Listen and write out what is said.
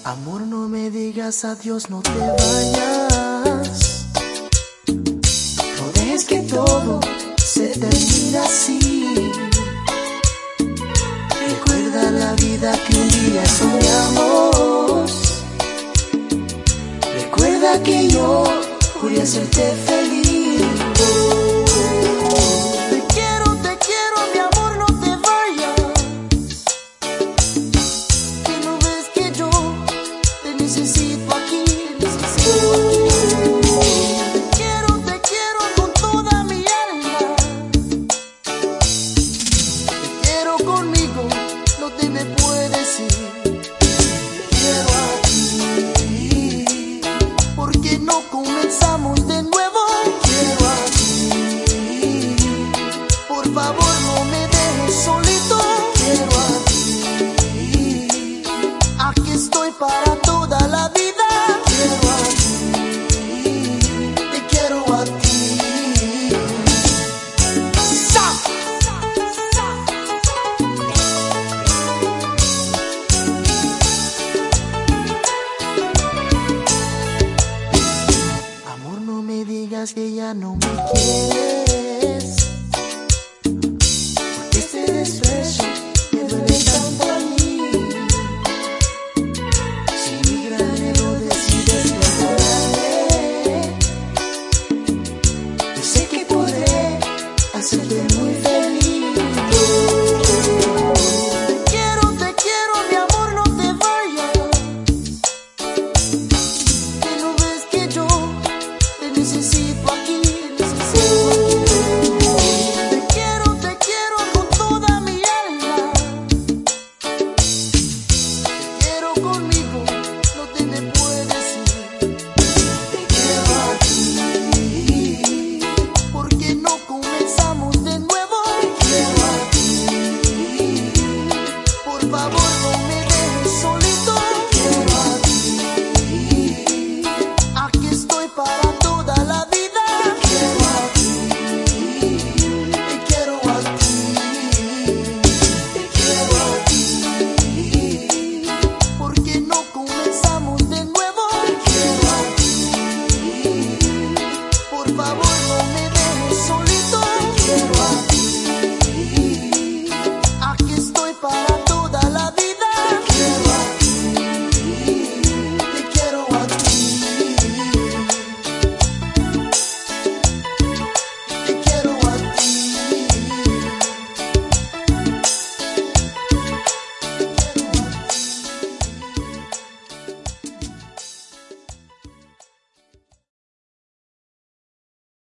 Amor, no me digas adiós, no te vayas. No dejes que todo se termine así. Recuerda la vida que un día soñamos. Recuerda que yo juré hacerte feliz. Te quiero, mi amor, no te vayas. Que no ves que yo te necesito aquí. Te quiero con toda mi alma. Te quiero conmigo, no te me puedes ir. Te quiero a ti, porque no comenzamos de nuevo. Te quiero a ti, por favor no me dejes solito. Te quiero a ti, aquí estoy para toda la vida. Te quiero a ti, te quiero a ti. Amor, no me digas que ya no me quieres.